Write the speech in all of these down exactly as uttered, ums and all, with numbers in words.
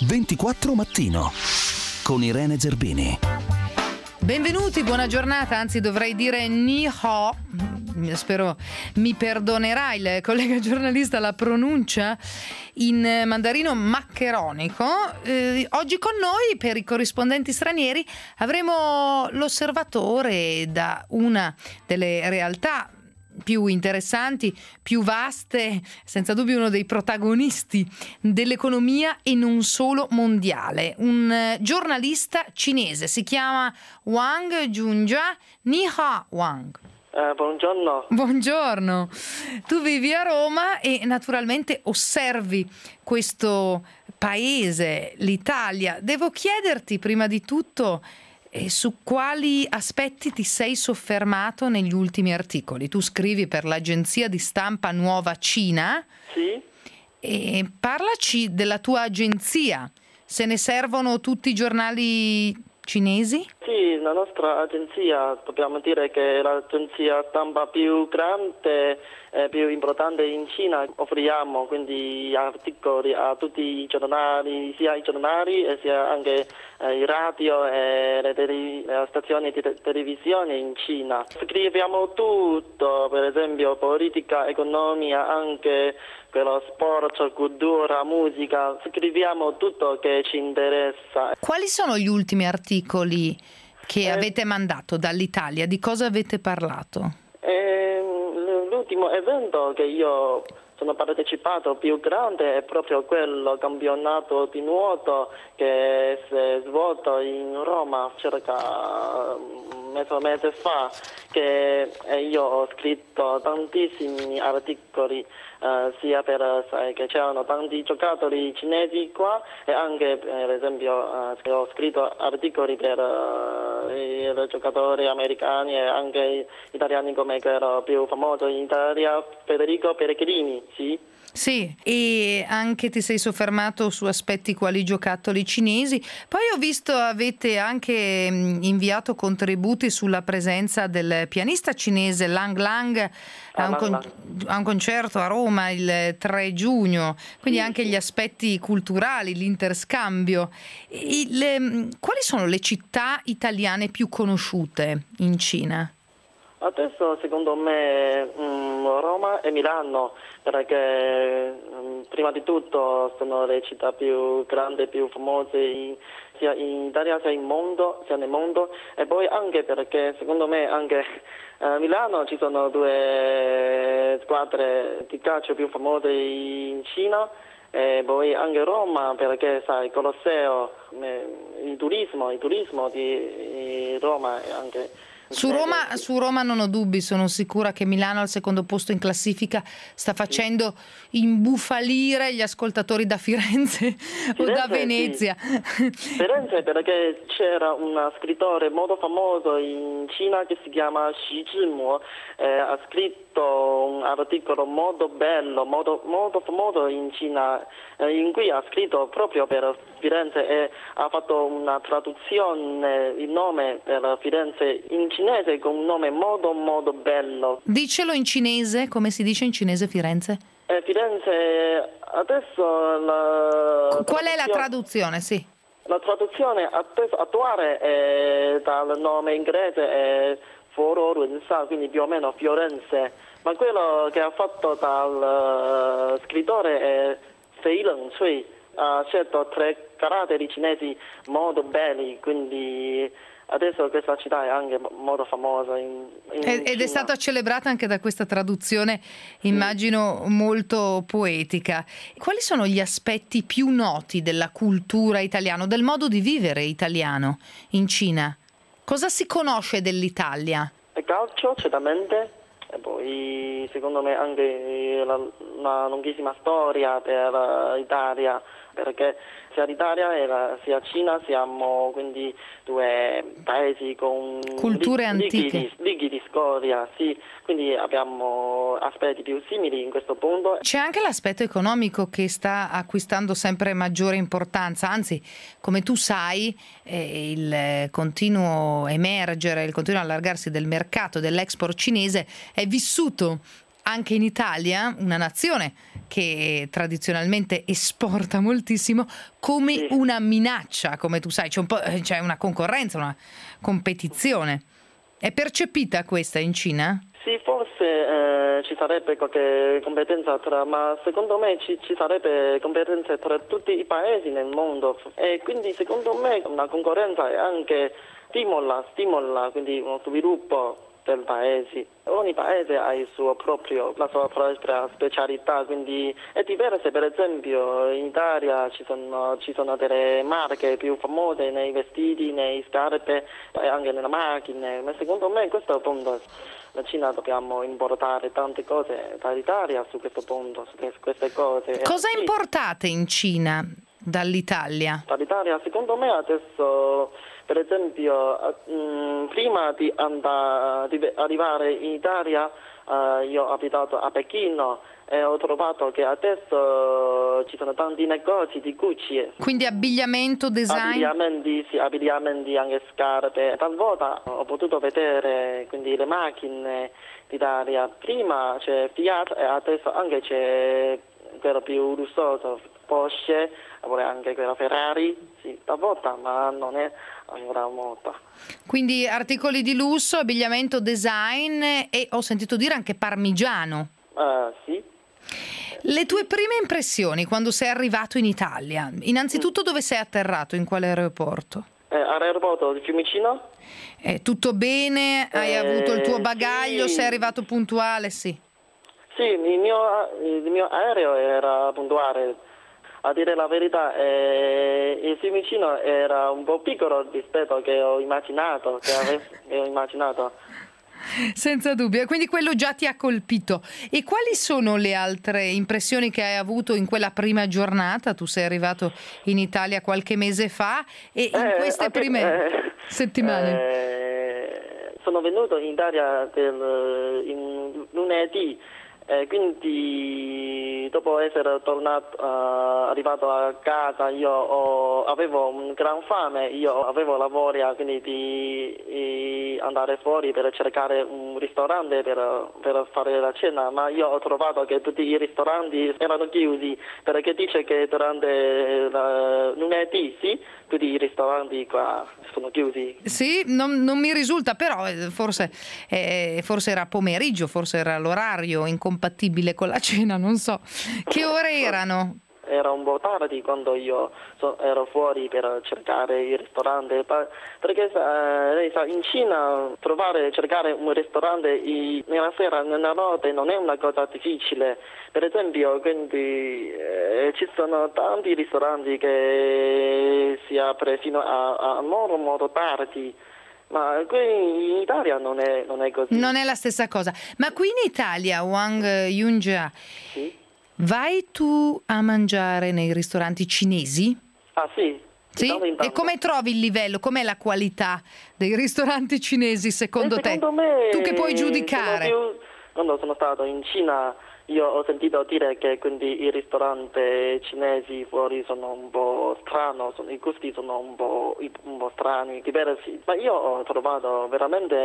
ventiquattro Mattino con Irene Zerbini. Benvenuti, buona giornata, anzi dovrei dire ni hao. Spero mi perdonerà il collega giornalista la pronuncia in mandarino maccheronico. Eh, oggi con noi, per i corrispondenti stranieri, avremo l'osservatore da una delle realtà più interessanti, più vaste, senza dubbio uno dei protagonisti dell'economia e non solo mondiale, un giornalista cinese, si chiama Wang Junjia. Ni hao, Wang. Eh, buongiorno. Buongiorno. Tu vivi a Roma e naturalmente osservi questo paese, l'Italia. Devo chiederti prima di tutto E su quali aspetti ti sei soffermato negli ultimi articoli? Tu scrivi per l'agenzia di stampa Nuova Cina. Sì. E parlaci della tua agenzia. Se ne servono tutti i giornali cinesi? Sì, la nostra agenzia, dobbiamo dire che è l'agenzia stampa più grande e più importante in Cina. Offriamo quindi articoli a tutti i giornali, sia i giornali e sia anche eh, i radio e le, tele, le stazioni di te- televisione in Cina. Scriviamo tutto, per esempio politica, economia, anche quello sport, cultura, musica. Scriviamo tutto che ci interessa. Quali sono gli ultimi articoli che Eh, avete mandato dall'Italia? Di cosa avete parlato? Eh, l'ultimo evento che io sono partecipato più grande è proprio quello campionato di nuoto che si è svolto in Roma circa un mezzo mese fa, che io ho scritto tantissimi articoli, eh, sia per sai, che c'erano tanti giocatori cinesi qua e anche per esempio eh, ho scritto articoli per eh, i giocatori americani e anche italiani come quello più famoso in Italia, Federico Pellegrini, sì. Sì, e anche ti sei soffermato su aspetti quali giocattoli cinesi. Poi ho visto avete anche inviato contributi sulla presenza del pianista cinese Lang Lang a un, con- a un concerto a Roma il tre giugno, quindi anche gli aspetti culturali, l'interscambio. Il, quali sono le città italiane più conosciute in Cina? Adesso secondo me mh, Roma e Milano, perché mh, prima di tutto sono le città più grandi, più famose in, sia in Italia sia in mondo, sia nel mondo, e poi anche perché secondo me anche a Milano ci sono due squadre di calcio più famose in Cina, e poi anche Roma perché sai, Colosseo, il turismo, il turismo di Roma è anche. Su Roma, su Roma non ho dubbi, sono sicura che Milano al secondo posto in classifica sta facendo imbufalire gli ascoltatori da Firenze, Firenze o da Venezia. Sì. Firenze perché c'era un scrittore molto famoso in Cina che si chiama Xi Zhimo, eh, ha scritto un articolo molto bello, molto, molto famoso in Cina, eh, in cui ha scritto proprio per Firenze e ha fatto una traduzione, il nome per Firenze in cinese con un nome molto molto bello. Dicelo in cinese, come si dice in cinese Firenze? Eh, Firenze adesso la Qual è la traduzione? Sì. La traduzione adesso attuale è dal nome inglese è Foro Runsa, quindi più o meno Firenze, ma quello che ha fatto dal uh, scrittore è Fei Leng Cui, ha scelto tre caratteri cinesi molto belli, quindi adesso questa città è anche molto famosa in, in ed Cina. È stata celebrata anche da questa traduzione, immagino, molto poetica. Quali sono gli aspetti più noti della cultura italiana, del modo di vivere italiano in Cina? Cosa si conosce dell'Italia? Il calcio, certamente, e poi secondo me anche la, una lunghissima storia per l'Italia, perché sia l'Italia e la, sia Cina siamo quindi due paesi con culture lig- antiche, lighi, lighi di storia, sì, quindi abbiamo aspetti più simili in questo punto. C'è anche l'aspetto economico che sta acquistando sempre maggiore importanza, anzi, come tu sai, eh, il continuo emergere, il continuo allargarsi del mercato dell'export cinese è vissuto anche in Italia, una nazione che tradizionalmente esporta moltissimo, come Sì. una minaccia, come tu sai, c'è un po', c'è una concorrenza, una competizione. È percepita questa in Cina? Sì, forse eh, ci sarebbe qualche competenza tra, ma secondo me ci, ci sarebbe competenza tra tutti i paesi nel mondo e quindi secondo me una concorrenza è anche stimola, stimola quindi uno sviluppo del paese. Ogni paese ha il suo proprio, la sua propria specialità, quindi è diverso. Per esempio in Italia ci sono, ci sono delle marche più famose nei vestiti, nei scarpe e anche nelle macchine, ma secondo me in questo punto la Cina dobbiamo importare tante cose dall'Italia su questo punto, su queste cose. Cosa Sì. importate in Cina dall'Italia? Dall'Italia secondo me adesso, per esempio, mh, prima di, andare, di arrivare in Italia eh, io ho abitato a Pechino e ho trovato che adesso ci sono tanti negozi di Gucci. Quindi abbigliamento, design? Abbigliamenti, sì, abbigliamenti, anche scarpe. Talvolta ho potuto vedere quindi le macchine d'Italia. Prima c'è Fiat e adesso anche c'è quello più lussuoso, Porsche, anche quella Ferrari, sì, talvolta, ma non è ancora molto. Quindi articoli di lusso, abbigliamento, design e ho sentito dire anche parmigiano. Uh, sì. Le tue prime impressioni quando sei arrivato in Italia? Innanzitutto dove sei atterrato? In quale aeroporto? Eh, all'aeroporto di Fiumicino? Eh, tutto bene? Hai Eh, avuto il tuo bagaglio? sì. Sei arrivato puntuale? Sì. Sì, il mio, il mio aereo era puntuale. A dire la verità, eh, il Fiumicino era un po' piccolo rispetto a che ho immaginato, che, ave- che ho immaginato. Senza dubbio, quindi quello già ti ha colpito. E quali sono le altre impressioni che hai avuto in quella prima giornata? Tu sei arrivato in Italia qualche mese fa e in Eh, queste anche- prime eh, settimane? eh, sono venuto in Italia del, in lunedì, eh, quindi dopo essere tornato, eh, arrivato a casa, io ho- avevo un gran fame, io avevo la voglia quindi di, di andare fuori per cercare un ristorante per, per fare la cena, ma io ho trovato che tutti i ristoranti erano chiusi, perché dice che durante la, lunedì sì, tutti i ristoranti qua sono chiusi. Sì, non, non mi risulta, però eh, forse, eh, forse era pomeriggio, forse era l'orario incompatibile con la cena, non so. Che ore erano? Era un po' tardi quando io so- ero fuori per cercare il ristorante, pa- perché eh, lei sa, in Cina trovare, cercare un ristorante i- nella sera, nella notte non è una cosa difficile. Per esempio, quindi eh, ci sono tanti ristoranti che si apre fino a, a molto molto tardi, ma qui in Italia non è, non è così. Non è la stessa cosa. Ma qui in Italia, Wang Yunjia, Sì? vai tu a mangiare nei ristoranti cinesi? Ah sì? Sì? Di tanto in E tanto. come trovi il livello? Com'è la qualità dei ristoranti cinesi secondo Eh, te? secondo me Tu che puoi giudicare? sono più- Quando sono stato in Cina io ho sentito dire che quindi i ristoranti cinesi fuori sono un po' strano, sono- i gusti sono un po', un po' strani, diversi, ma io ho trovato veramente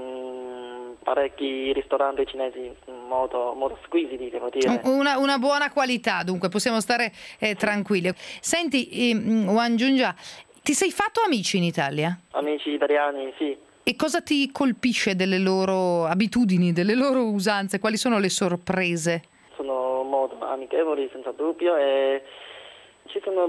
un, parecchi ristoranti cinesi molto, molto squisiti, devo dire. Una, una buona qualità, dunque possiamo stare eh, tranquilli. Senti, eh, Wang Junja, ti sei fatto amici in Italia? Amici italiani, sì. E cosa ti colpisce delle loro abitudini, delle loro usanze? Quali sono le sorprese? Sono molto amichevoli senza dubbio e ci sono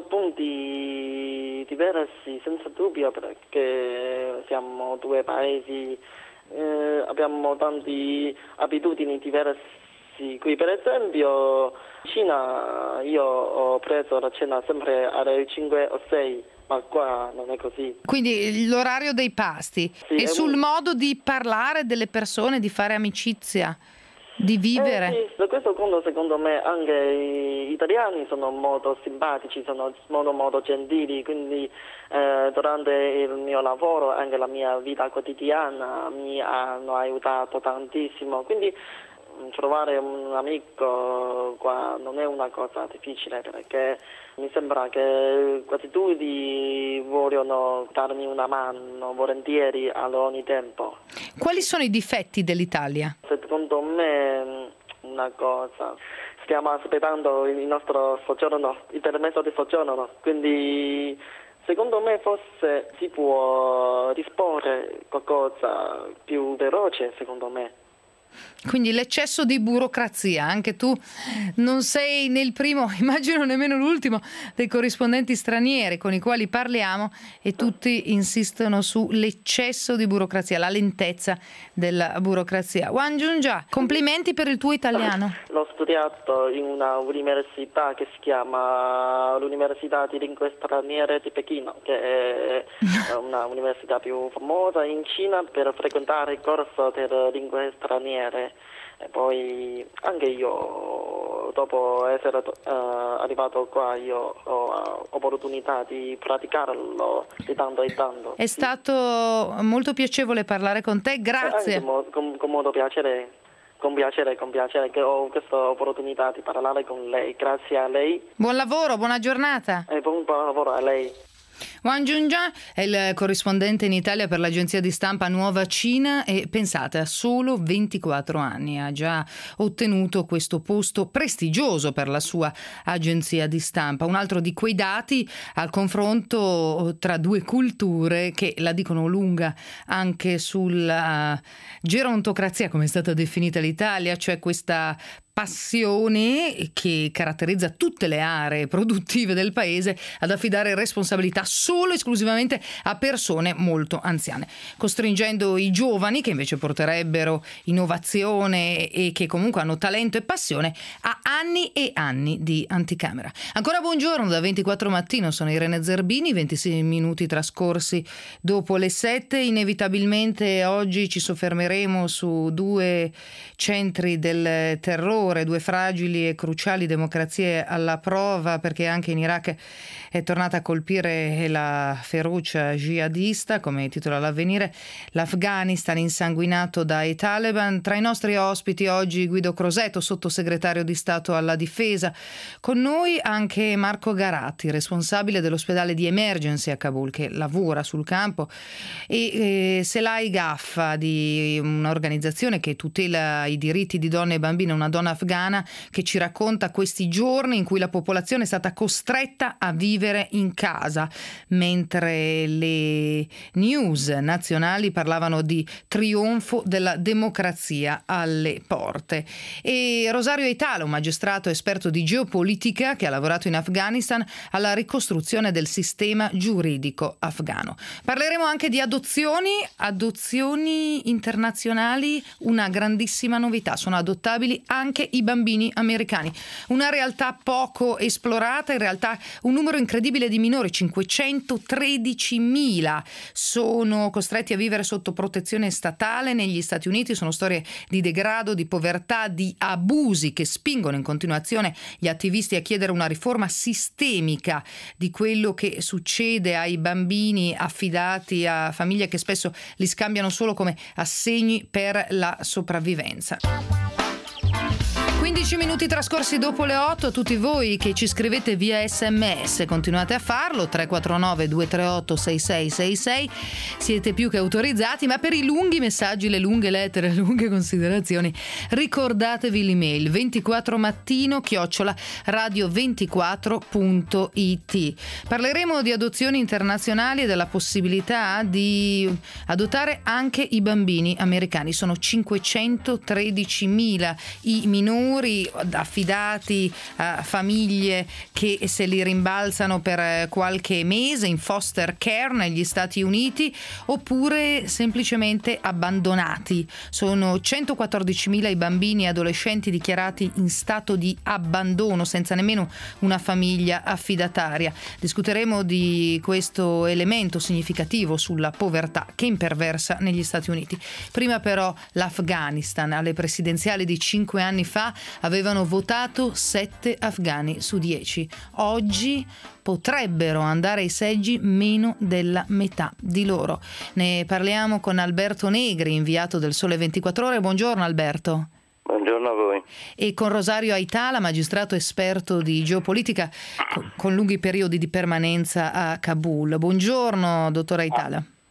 punti diversi senza dubbio perché siamo due paesi, eh, abbiamo tante abitudini diversi. Qui per esempio in Cina io ho preso la cena sempre alle cinque o sei, ma qua non è così. Quindi l'orario dei pasti Sì, e è sul un- modo di parlare delle persone, di fare amicizia, di vivere. Eh, sì, da questo punto secondo me anche gli italiani sono molto simpatici, sono molto molto gentili, quindi eh, durante il mio lavoro, anche la mia vita quotidiana mi hanno aiutato tantissimo, quindi mh, trovare un amico qua non è una cosa difficile perché mi sembra che quasi tutti vogliono darmi una mano volentieri ad ogni tempo. Quali sono i difetti dell'Italia? Secondo me una cosa, stiamo aspettando il nostro soggiorno, il permesso di soggiorno, quindi secondo me forse si può disporre qualcosa più veloce, secondo me. Quindi l'eccesso di burocrazia, anche tu non sei né il primo, immagino nemmeno l'ultimo dei corrispondenti stranieri con i quali parliamo e tutti insistono sull'eccesso di burocrazia, la lentezza della burocrazia. Wang Junja, complimenti per il tuo italiano. L'ho studiato in una università che si chiama l'Università di Lingue Straniere di Pechino, che è una università più famosa in Cina per frequentare il corso per lingue straniere. E poi anche io, dopo essere uh, arrivato qua, io ho uh, opportunità di praticarlo di tanto in tanto. È stato molto piacevole parlare con te, grazie. Mo- con, con molto piacere, con piacere, con piacere che ho questa opportunità di parlare con lei. Grazie a lei. Buon lavoro, buona giornata. E buon, buon lavoro a lei. Wang Junja è il corrispondente in Italia per l'agenzia di stampa Nuova Cina e pensate, ha solo ventiquattro anni, ha già ottenuto questo posto prestigioso per la sua agenzia di stampa. Un altro di quei dati al confronto tra due culture che la dicono lunga anche sulla gerontocrazia, come è stata definita l'Italia, cioè questa passione che caratterizza tutte le aree produttive del paese ad affidare responsabilità solo e esclusivamente a persone molto anziane, costringendo i giovani, che invece porterebbero innovazione e che comunque hanno talento e passione, a anni e anni di anticamera. Ancora buongiorno da ventiquattro Mattino, sono Irene Zerbini, ventisei minuti trascorsi dopo le sette. Inevitabilmente oggi ci soffermeremo su due centri del terrore, due fragili e cruciali democrazie alla prova, perché anche in Iraq è tornata a colpire la ferocia jihadista, come titola l'Avvenire, l'Afghanistan insanguinato dai Taliban. Tra i nostri ospiti oggi Guido Crosetto, sottosegretario di Stato alla Difesa. Con noi anche Marco Garatti, responsabile dell'ospedale di Emergency a Kabul, che lavora sul campo, e eh, Selai Gaffa, di un'organizzazione che tutela i diritti di donne e bambine, una donna afghana che ci racconta questi giorni in cui la popolazione è stata costretta a vivere in casa, mentre le news nazionali parlavano di trionfo della democrazia alle porte. E Rosario Aitala, un magistrato esperto di geopolitica che ha lavorato in Afghanistan alla ricostruzione del sistema giuridico afghano. Parleremo anche di adozioni, adozioni internazionali, una grandissima novità, sono adottabili anche i bambini americani. Una realtà poco esplorata, in realtà un numero incredibile di minori, cinquecentotredicimila sono costretti a vivere sotto protezione statale negli Stati Uniti. Sono storie di degrado, di povertà, di abusi che spingono in continuazione gli attivisti a chiedere una riforma sistemica di quello che succede ai bambini affidati a famiglie che spesso li scambiano solo come assegni per la sopravvivenza. quindici minuti trascorsi dopo le otto, tutti voi che ci scrivete via sms continuate a farlo, tre quattro nove due tre otto sei sei sei sei, siete più che autorizzati, ma per i lunghi messaggi, le lunghe lettere, le lunghe considerazioni, ricordatevi l'email ventiquattro mattino chiocciola radio ventiquattro punto it. Parleremo di adozioni internazionali e della possibilità di adottare anche i bambini americani. Sono cinquecentotredicimila i minori affidati a famiglie che se li rimbalzano per qualche mese in foster care negli Stati Uniti, oppure semplicemente abbandonati. Sono centoquattordicimila i bambini e adolescenti dichiarati in stato di abbandono, senza nemmeno una famiglia affidataria. Discuteremo di questo elemento significativo sulla povertà che imperversa negli Stati Uniti. Prima però l'Afghanistan. Alle presidenziali di cinque anni fa avevano votato sette afghani su dieci. Oggi potrebbero andare ai seggi meno della metà di loro. Ne parliamo con Alberto Negri, inviato del Sole ventiquattro Ore. Buongiorno Alberto. Buongiorno a voi. E con Rosario Aitala, magistrato esperto di geopolitica con lunghi periodi di permanenza a Kabul. Buongiorno dottor Aitala.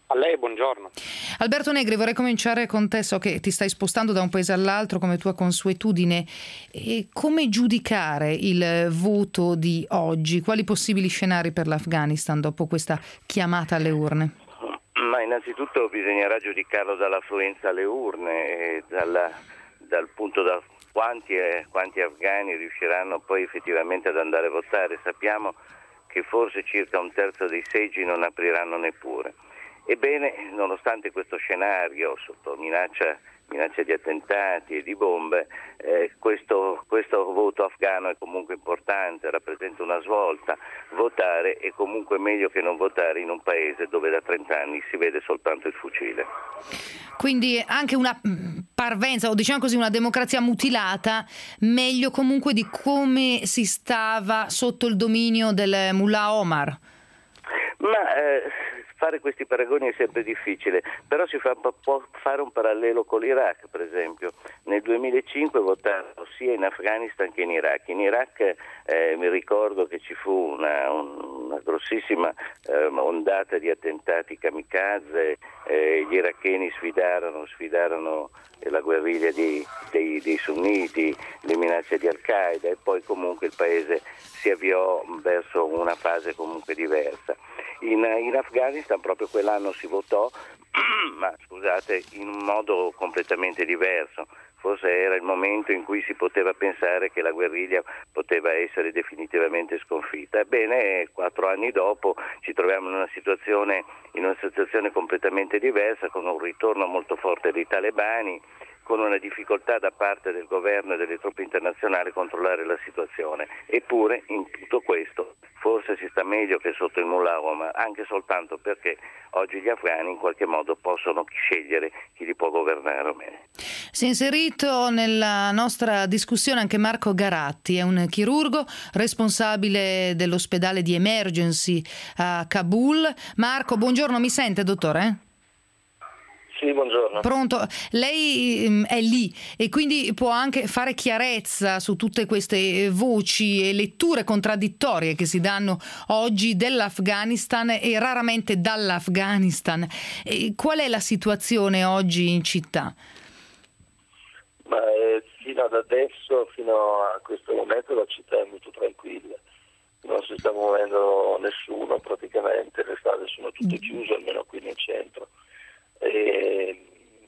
A lei, buongiorno. Alberto Negri, vorrei cominciare con te, so che ti stai spostando da un paese all'altro come tua consuetudine. E come giudicare il voto di oggi? Quali possibili scenari per l'Afghanistan dopo questa chiamata alle urne? Ma innanzitutto bisognerà giudicarlo dall'affluenza alle urne e dalla, dal punto da quanti, eh, quanti afghani riusciranno poi effettivamente ad andare a votare. Sappiamo che forse circa un terzo dei seggi non apriranno neppure. Ebbene, nonostante questo scenario sotto minaccia, minaccia di attentati e di bombe, eh, questo, questo voto afghano è comunque importante, rappresenta una svolta. Votare è comunque meglio che non votare in un paese dove da trent'anni si vede soltanto il fucile. Quindi anche una parvenza, o diciamo così una democrazia mutilata, meglio comunque di come si stava sotto il dominio del Mullah Omar. Ma eh, fare questi paragoni è sempre difficile, però si fa, può fare un parallelo con l'Iraq, per esempio. Nel duemilacinque votarono sia in Afghanistan che in Iraq. In Iraq eh, mi ricordo che ci fu una, una grossissima eh, ondata di attentati kamikaze, eh, gli iracheni sfidarono, sfidarono la guerriglia di, dei, dei sunniti, le minacce di Al-Qaeda, e poi comunque il paese si avviò verso una fase comunque diversa. In, in Afghanistan proprio quell'anno si votò, ma scusate, in un modo completamente diverso. Forse era il momento in cui si poteva pensare che la guerriglia poteva essere definitivamente sconfitta. Ebbene, quattro anni dopo ci troviamo in una situazione, in una situazione completamente diversa, con un ritorno molto forte dei talebani, con una difficoltà da parte del governo e delle truppe internazionali a controllare la situazione. Eppure in tutto questo forse si sta meglio che sotto il Mullah Omar, anche soltanto perché oggi gli afghani in qualche modo possono scegliere chi li può governare o meno. Si è inserito nella nostra discussione anche Marco Garatti, è un chirurgo responsabile dell'ospedale di Emergency a Kabul. Marco, buongiorno, mi sente, dottore? Sì, buongiorno. Pronto? Lei um, è lì e quindi può anche fare chiarezza su tutte queste voci e letture contraddittorie che si danno oggi dell'Afghanistan e raramente dall'Afghanistan. E qual è la situazione oggi in città? Ma eh, fino ad adesso, fino a questo momento, la città è molto tranquilla. Non si sta muovendo nessuno praticamente, le strade sono tutte chiuse, almeno qui nel centro. E,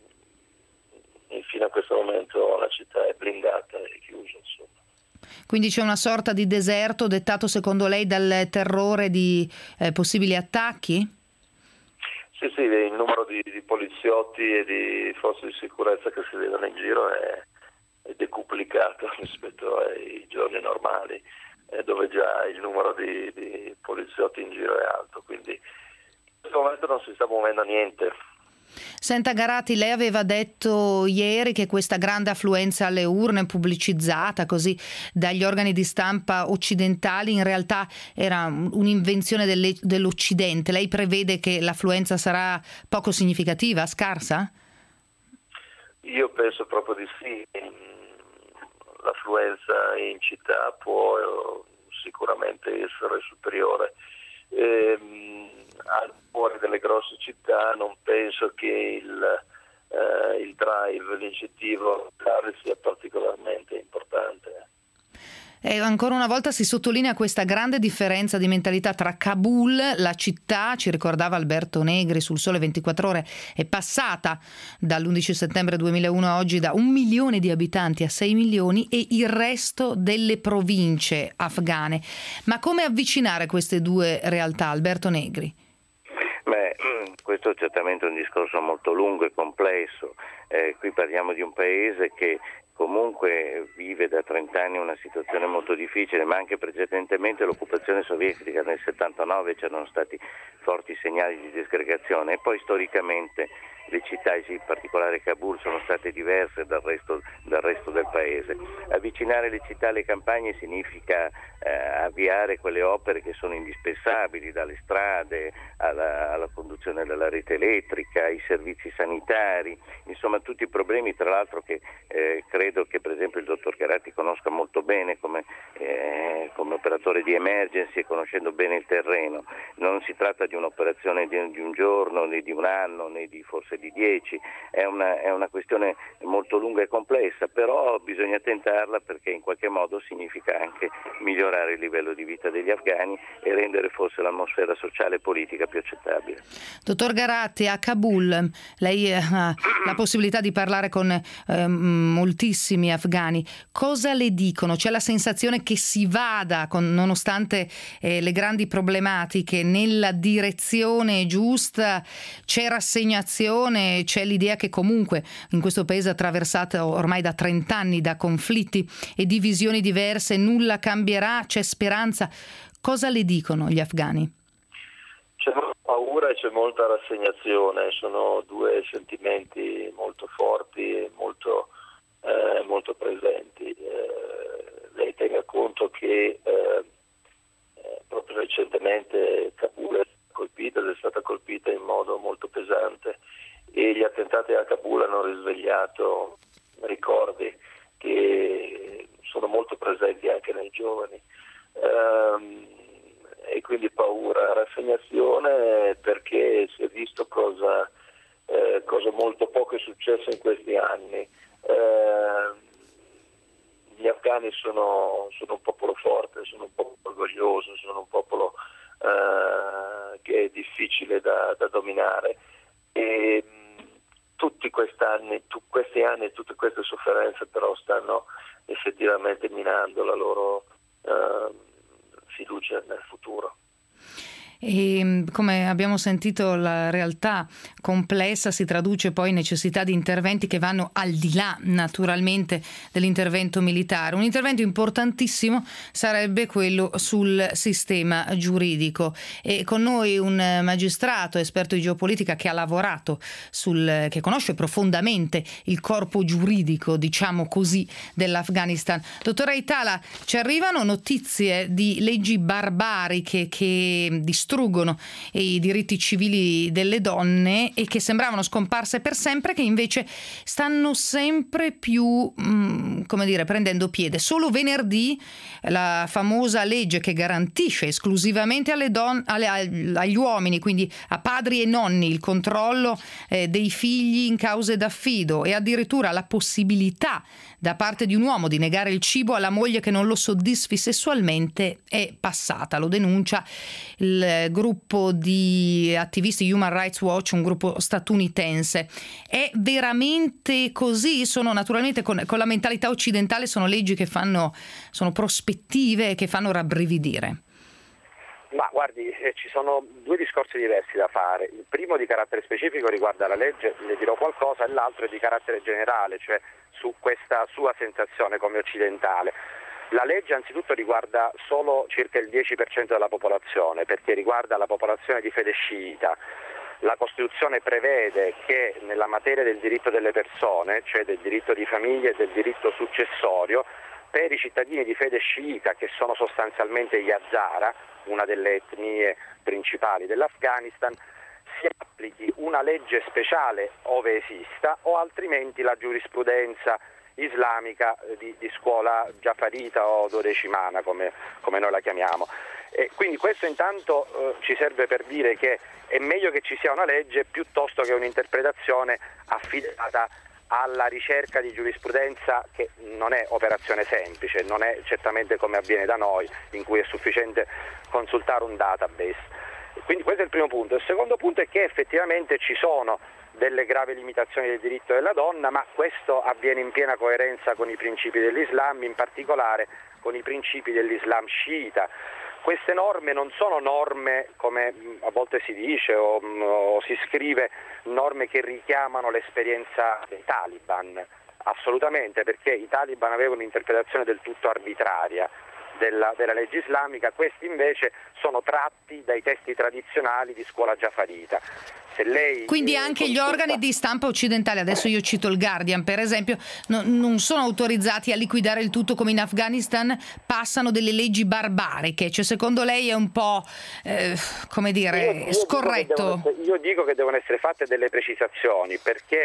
e fino a questo momento la città è blindata e chiusa, insomma. Quindi c'è una sorta di deserto dettato secondo lei dal terrore di eh, possibili attacchi? Sì, sì, il numero di, di poliziotti e di forze di sicurezza che si vedono in giro è, è decuplicato rispetto ai giorni normali, eh, dove già il numero di, di poliziotti in giro è alto, quindi in questo momento non si sta muovendo niente. Senta Garatti, lei aveva detto ieri che questa grande affluenza alle urne pubblicizzata così dagli organi di stampa occidentali in realtà era un'invenzione delle, dell'Occidente. Lei prevede che l'affluenza sarà poco significativa, scarsa? Io penso proprio di sì. L'affluenza in città può sicuramente essere superiore. Ehm, al cuore delle grosse città non penso che il, eh, il drive, l'incentivo sia particolarmente importante. E ancora una volta si sottolinea questa grande differenza di mentalità tra Kabul, la città, ci ricordava Alberto Negri sul Sole ventiquattro Ore, è passata dall'undici settembre duemilauno a oggi da un milione di abitanti a sei milioni, e il resto delle province afghane. Ma come avvicinare queste due realtà, Alberto Negri? Beh, questo è certamente un discorso molto lungo e complesso. Eh, qui parliamo di un paese che comunque vive da trent'anni una situazione molto difficile, ma anche precedentemente l'occupazione sovietica nel settantanove c'erano stati forti segnali di disgregazione, e poi storicamente le città, in particolare Kabul, sono state diverse dal resto, dal resto del paese. Avvicinare le città alle campagne significa eh, avviare quelle opere che sono indispensabili, dalle strade alla, alla conduzione della rete elettrica, ai servizi sanitari, insomma tutti i problemi tra l'altro che eh, creano credo che per esempio il dottor Garatti conosca molto bene come, eh, come operatore di emergency e conoscendo bene il terreno. Non si tratta di un'operazione di, di un giorno, né di un anno, né di forse di dieci, è una, è una questione molto lunga e complessa, però bisogna tentarla perché in qualche modo significa anche migliorare il livello di vita degli afghani e rendere forse l'atmosfera sociale e politica più accettabile. Dottor Garatti, a Kabul lei ha la possibilità di parlare con eh, moltissimi afghani. Cosa le dicono? C'è la sensazione che si vada, con, nonostante eh, le grandi problematiche, nella direzione giusta? C'è rassegnazione? C'è l'idea che comunque in questo paese attraversato ormai da trent'anni da conflitti e divisioni diverse nulla cambierà? C'è speranza? Cosa le dicono gli afghani? C'è molta paura e c'è molta rassegnazione, sono due sentimenti molto forti e molto, eh, molto presenti. Eh, lei tenga conto che eh, eh, proprio recentemente Kabul è colpita ed è stata colpita in modo molto pesante e gli attentati a Kabul hanno risvegliato ricordi che sono molto presenti anche nei giovani. Um, e quindi paura, rassegnazione perché si è visto cosa, eh, cosa molto poco è successo in questi anni. Eh, gli afghani sono, sono un popolo forte, sono un popolo orgoglioso, sono un popolo eh, che è difficile da, da dominare e mh, tutti quest'anni, tu, questi anni e tutte queste sofferenze però stanno effettivamente minando la loro eh, fiducia nel futuro. E come abbiamo sentito, la realtà complessa si traduce poi in necessità di interventi che vanno al di là naturalmente dell'intervento militare. Un intervento importantissimo sarebbe quello sul sistema giuridico e con noi un magistrato esperto di geopolitica che ha lavorato sul, che conosce profondamente il corpo giuridico, diciamo così, dell'Afghanistan. Dottor Aitala, ci arrivano notizie di leggi barbariche che distruggono i diritti civili delle donne e che sembravano scomparse per sempre, che invece stanno sempre più, mh, come dire, prendendo piede. Solo venerdì la famosa legge che garantisce esclusivamente alle don- alle, agli uomini, quindi a padri e nonni, il controllo eh, dei figli in cause d'affido e addirittura la possibilità da parte di un uomo di negare il cibo alla moglie che non lo soddisfi sessualmente è passata. Lo denuncia il gruppo di attivisti Human Rights Watch, un gruppo statunitense. È veramente così? Sono naturalmente con, con la mentalità occidentale, sono leggi che fanno, sono prospettive che fanno rabbrividire. Ma guardi, eh, ci sono due discorsi diversi da fare. Il primo di carattere specifico riguarda la legge, ne dirò qualcosa, e l'altro è di carattere generale, cioè su questa sua sensazione come occidentale. La legge anzitutto riguarda solo circa il dieci per cento della popolazione, perché riguarda la popolazione di fede sciita. La Costituzione prevede che nella materia del diritto delle persone, cioè del diritto di famiglia e del diritto successorio, per i cittadini di fede sciita, che sono sostanzialmente gli Hazara, una delle etnie principali dell'Afghanistan, si applichi una legge speciale ove esista o altrimenti la giurisprudenza islamica di, di scuola Jafarita o Dodecimana, come, come noi la chiamiamo. E quindi questo intanto eh, ci serve per dire che è meglio che ci sia una legge piuttosto che un'interpretazione affidata alla ricerca di giurisprudenza, che non è operazione semplice, non è certamente come avviene da noi, in cui è sufficiente consultare un database. Quindi questo è il primo punto. Il secondo punto è che effettivamente ci sono delle gravi limitazioni del diritto della donna, ma questo avviene in piena coerenza con i principi dell'Islam, in particolare con i principi dell'Islam sciita. Queste norme non sono norme, come a volte si dice o, o si scrive, norme che richiamano l'esperienza dei Taliban, assolutamente, perché i Taliban avevano un'interpretazione del tutto arbitraria della, della legge islamica. Questi invece sono tratti dai testi tradizionali di scuola Jafarita. Se lei, Quindi eh, anche consulta... gli organi di stampa occidentali, adesso io cito il Guardian per esempio, no, non sono autorizzati a liquidare il tutto come in Afghanistan, passano delle leggi barbariche, cioè secondo lei è un po' eh, come dire io, io scorretto? Dico essere, io dico che devono essere fatte delle precisazioni, perché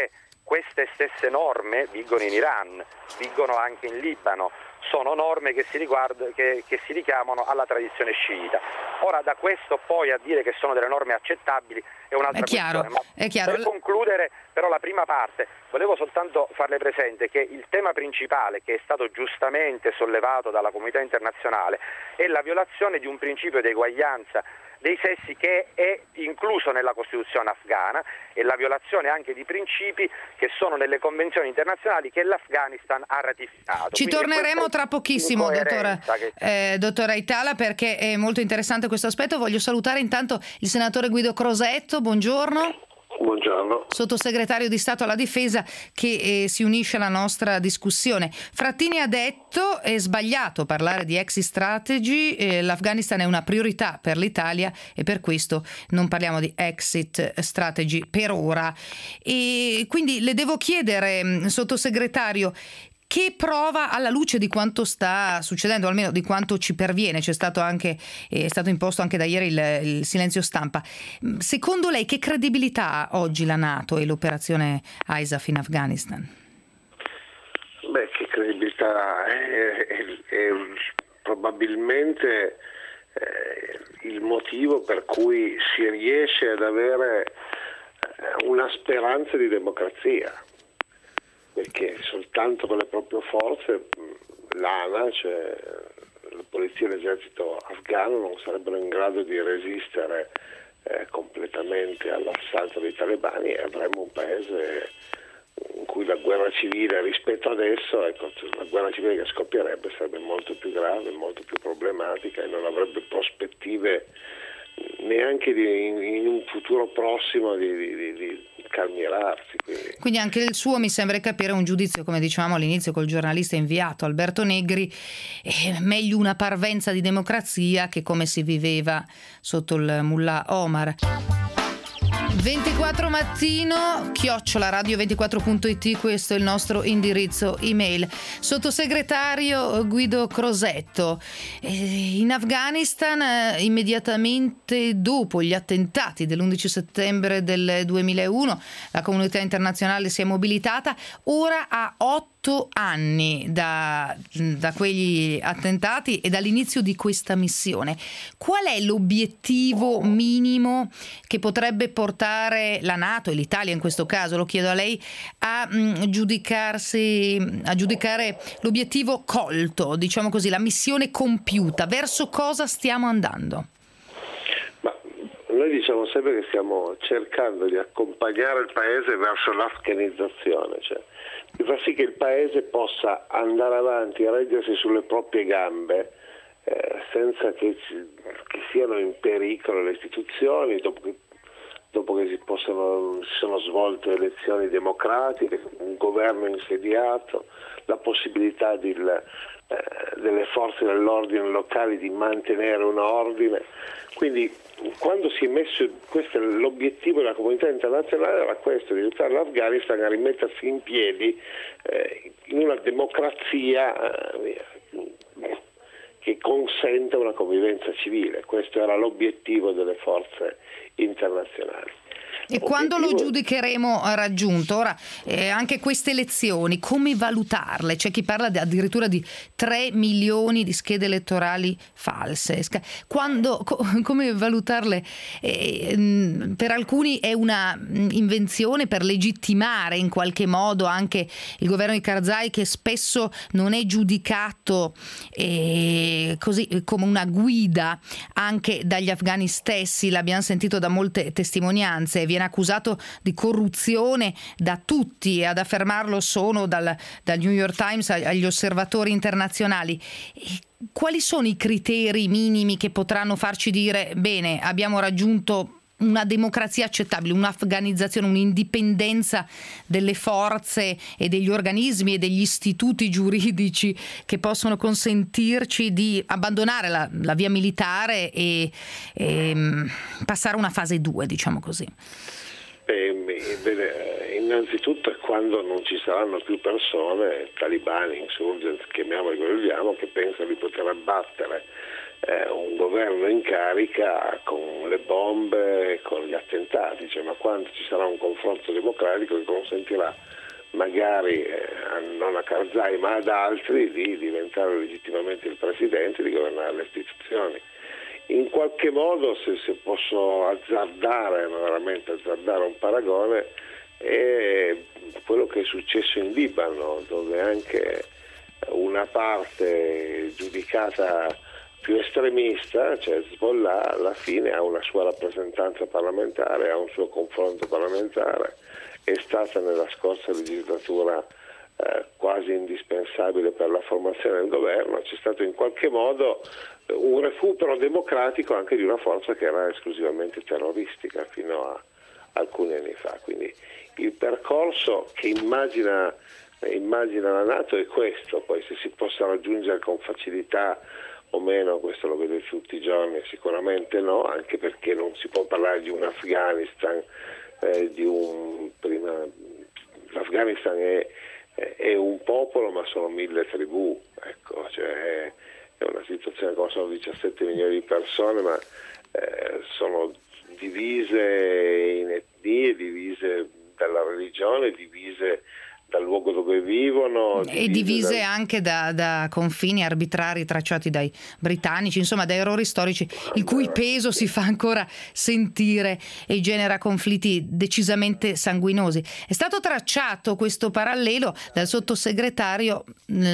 queste stesse norme vigono in Iran, vigono anche in Libano. Sono norme che si, riguarda, che, che si richiamano alla tradizione sciita. Ora, da questo poi a dire che sono delle norme accettabili è un'altra è chiaro, questione. Ma è chiaro. Per concludere però la prima parte, volevo soltanto farle presente che il tema principale che è stato giustamente sollevato dalla comunità internazionale è la violazione di un principio di eguaglianza dei sessi che è incluso nella Costituzione afghana e la violazione anche di principi che sono nelle convenzioni internazionali che l'Afghanistan ha ratificato. Ci Quindi torneremo tra pochissimo, dottora, che... eh, dottora Aitala, perché è molto interessante questo aspetto. Voglio salutare intanto il senatore Guido Crosetto, buongiorno. Buongiorno. Sottosegretario di Stato alla Difesa, che eh, si unisce alla nostra discussione. Frattini ha detto: è sbagliato parlare di exit strategy, eh, l'Afghanistan è una priorità per l'Italia e per questo non parliamo di exit strategy per ora. E quindi le devo chiedere, sottosegretario, che prova, alla luce di quanto sta succedendo, almeno di quanto ci perviene, c'è stato anche, è stato imposto anche da ieri il, il silenzio stampa, secondo lei che credibilità ha oggi la NATO e l'operazione I S A F in Afghanistan? Beh, che credibilità è, è, è probabilmente eh, il motivo per cui si riesce ad avere eh, una speranza di democrazia. Perché soltanto con le proprie forze l'A N A, cioè la polizia e l'esercito afghano, non sarebbero in grado di resistere eh, completamente all'assalto dei talebani e avremmo un paese in cui la guerra civile rispetto adesso, ecco, la guerra civile che scoppierebbe sarebbe molto più grave, molto più problematica e non avrebbe prospettive neanche di, in, in un futuro prossimo di, di, di, di calmierarsi. Quindi. quindi anche il suo, mi sembra capire, un giudizio, come dicevamo all'inizio col giornalista inviato Alberto Negri, è meglio una parvenza di democrazia che come si viveva sotto il Mullah Omar. ventiquattro mattino chiocciola radio ventiquattro punto it, questo è il nostro indirizzo email. Sottosegretario Guido Crosetto, in Afghanistan immediatamente dopo gli attentati dell'undici settembre del duemilauno la comunità internazionale si è mobilitata, ora ha otto anni da, da quegli attentati e dall'inizio di questa missione. Qual è l'obiettivo minimo che potrebbe portare la NATO e l'Italia in questo caso, lo chiedo a lei, a mh, giudicarsi, a giudicare l'obiettivo colto, diciamo così, la missione compiuta? Verso cosa stiamo andando? Ma noi diciamo sempre che stiamo cercando di accompagnare il paese verso l'afganizzazione, cioè di far sì che il paese possa andare avanti e reggersi sulle proprie gambe eh, senza che, che siano in pericolo le istituzioni, dopo che, dopo che si, possano, si sono svolte elezioni democratiche, un governo insediato, la possibilità di, eh, delle forze dell'ordine locali di mantenere un ordine. Quindi quando si è messo, questo è l'obiettivo della comunità internazionale, era questo, di aiutare l'Afghanistan a rimettersi in piedi eh, in una democrazia eh, che consenta una convivenza civile. Questo era l'obiettivo delle forze internazionali. E quando lo giudicheremo raggiunto? Ora, eh, anche queste elezioni, come valutarle? C'è chi parla addirittura di tre milioni di schede elettorali false. Quando, co- come valutarle? Eh, per alcuni è una invenzione per legittimare in qualche modo anche il governo di Karzai, che spesso non è giudicato eh, così come una guida anche dagli afghani stessi. L'abbiamo sentito da molte testimonianze. Viene accusato di corruzione da tutti e ad affermarlo sono dal, dal New York Times agli osservatori internazionali. E quali sono i criteri minimi che potranno farci dire bene, abbiamo raggiunto una democrazia accettabile, un'afganizzazione, un'indipendenza delle forze e degli organismi e degli istituti giuridici che possono consentirci di abbandonare la, la via militare e, e passare a una fase due, diciamo così? Beh, innanzitutto è quando non ci saranno più persone, talibani, insurgenti, chiamiamoli come vogliamo, che pensano di poter abbattere eh, un governo in carica con le bombe e con gli attentati, cioè, ma quando ci sarà un confronto democratico che consentirà magari eh, non a Karzai ma ad altri di diventare legittimamente il presidente, di governare le istituzioni. In qualche modo, se, se posso azzardare, ma veramente azzardare un paragone, è quello che è successo in Libano, dove anche una parte giudicata più estremista, cioè Hezbollah, alla fine ha una sua rappresentanza parlamentare, ha un suo confronto parlamentare, è stata nella scorsa legislatura eh, quasi indispensabile per la formazione del governo. C'è stato in qualche modo un recupero democratico anche di una forza che era esclusivamente terroristica fino a alcuni anni fa. Quindi il percorso che immagina, immagina la NATO è questo, poi se si possa raggiungere con facilità o meno, questo lo vedo tutti i giorni, sicuramente no, anche perché non si può parlare di un Afghanistan, eh, di un prima l'Afghanistan è, è un popolo ma sono mille tribù, ecco, cioè è una situazione come sono diciassette milioni di persone, ma eh, sono divise in etnie, divise dalla religione, divise dal luogo dove vivono. E divise dal... anche da, da confini arbitrari tracciati dai britannici, insomma da errori storici il cui peso si fa ancora sentire e genera conflitti decisamente sanguinosi. È stato tracciato questo parallelo dal sottosegretario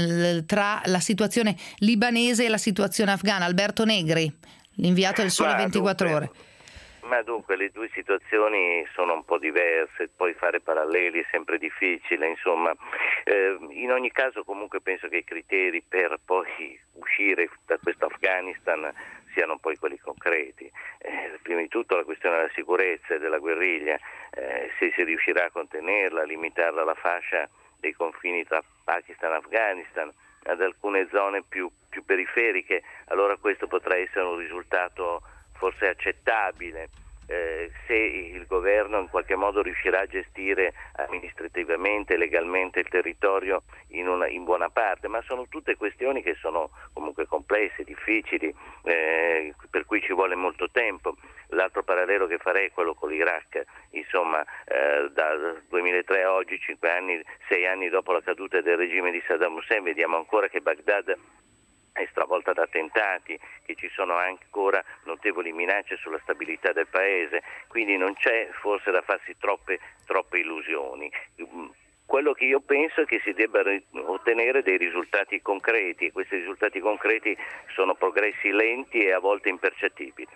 tra la situazione libanese e la situazione afghana, Alberto Negri, l'inviato del Sole ventiquattro Ore. Ma dunque le due situazioni sono un po' diverse, poi fare paralleli è sempre difficile, insomma eh, in ogni caso comunque penso che i criteri per poi uscire da questo Afghanistan siano poi quelli concreti. Eh, prima di tutto la questione della sicurezza e della guerriglia, eh, se si riuscirà a contenerla, a limitarla alla fascia dei confini tra Pakistan e Afghanistan, ad alcune zone più, più periferiche, allora questo potrà essere un risultato forse accettabile, eh, se il governo in qualche modo riuscirà a gestire amministrativamente, legalmente il territorio in, una, in buona parte, ma sono tutte questioni che sono comunque complesse, difficili, eh, per cui ci vuole molto tempo. L'altro parallelo che farei è quello con l'Iraq, insomma eh, dal duemilatré a oggi, cinque anni, sei anni dopo la caduta del regime di Saddam Hussein, vediamo ancora che Baghdad è stravolta da attentati, che ci sono ancora notevoli minacce sulla stabilità del paese, quindi non c'è forse da farsi troppe, troppe illusioni. Quello che io penso è che si debbano ottenere dei risultati concreti, e questi risultati concreti sono progressi lenti e a volte impercettibili.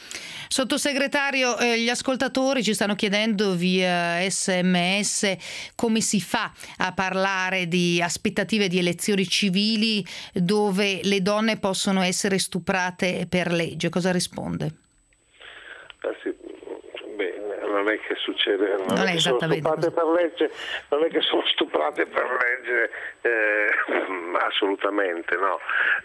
Sottosegretario, eh, gli ascoltatori ci stanno chiedendo via sms come si fa a parlare di aspettative di elezioni civili dove le donne possono essere stuprate per legge. Cosa risponde? Eh sì, beh, non è che succede, non, non è che sono stuprate per legge, non è che sono stuprate per legge, eh, assolutamente no.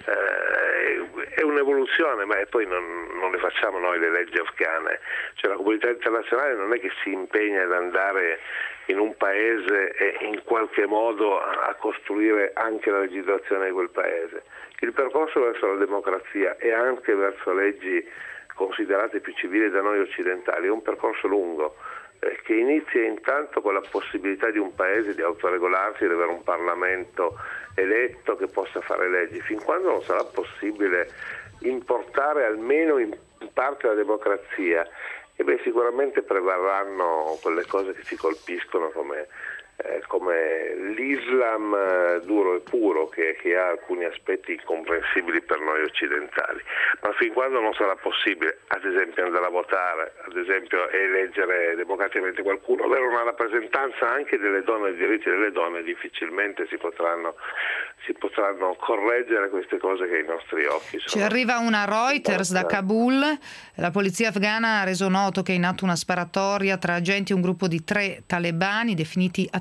Eh, è un'evoluzione, ma poi non, non le facciamo noi le leggi afghane, cioè la comunità internazionale non è che si impegna ad andare in un paese e in qualche modo a costruire anche la legislazione di quel paese. Il percorso verso la democrazia e anche verso leggi considerate più civili da noi occidentali è un percorso lungo eh, che inizia intanto con la possibilità di un paese di autoregolarsi, di avere un Parlamento eletto che possa fare leggi. Fin quando non sarà possibile importare almeno in parte la democrazia, e beh, sicuramente prevarranno quelle cose che ci colpiscono come Eh, come l'Islam eh, duro e puro che, che ha alcuni aspetti incomprensibili per noi occidentali, ma fin quando non sarà possibile ad esempio andare a votare, ad esempio eleggere democraticamente qualcuno, avere una rappresentanza anche delle donne e dei diritti delle donne, difficilmente si potranno, si potranno correggere queste cose che ai nostri occhi sono. Ci arriva una Reuters da Kabul, la polizia afghana ha reso noto che è in atto una sparatoria tra agenti e un gruppo di tre talebani definiti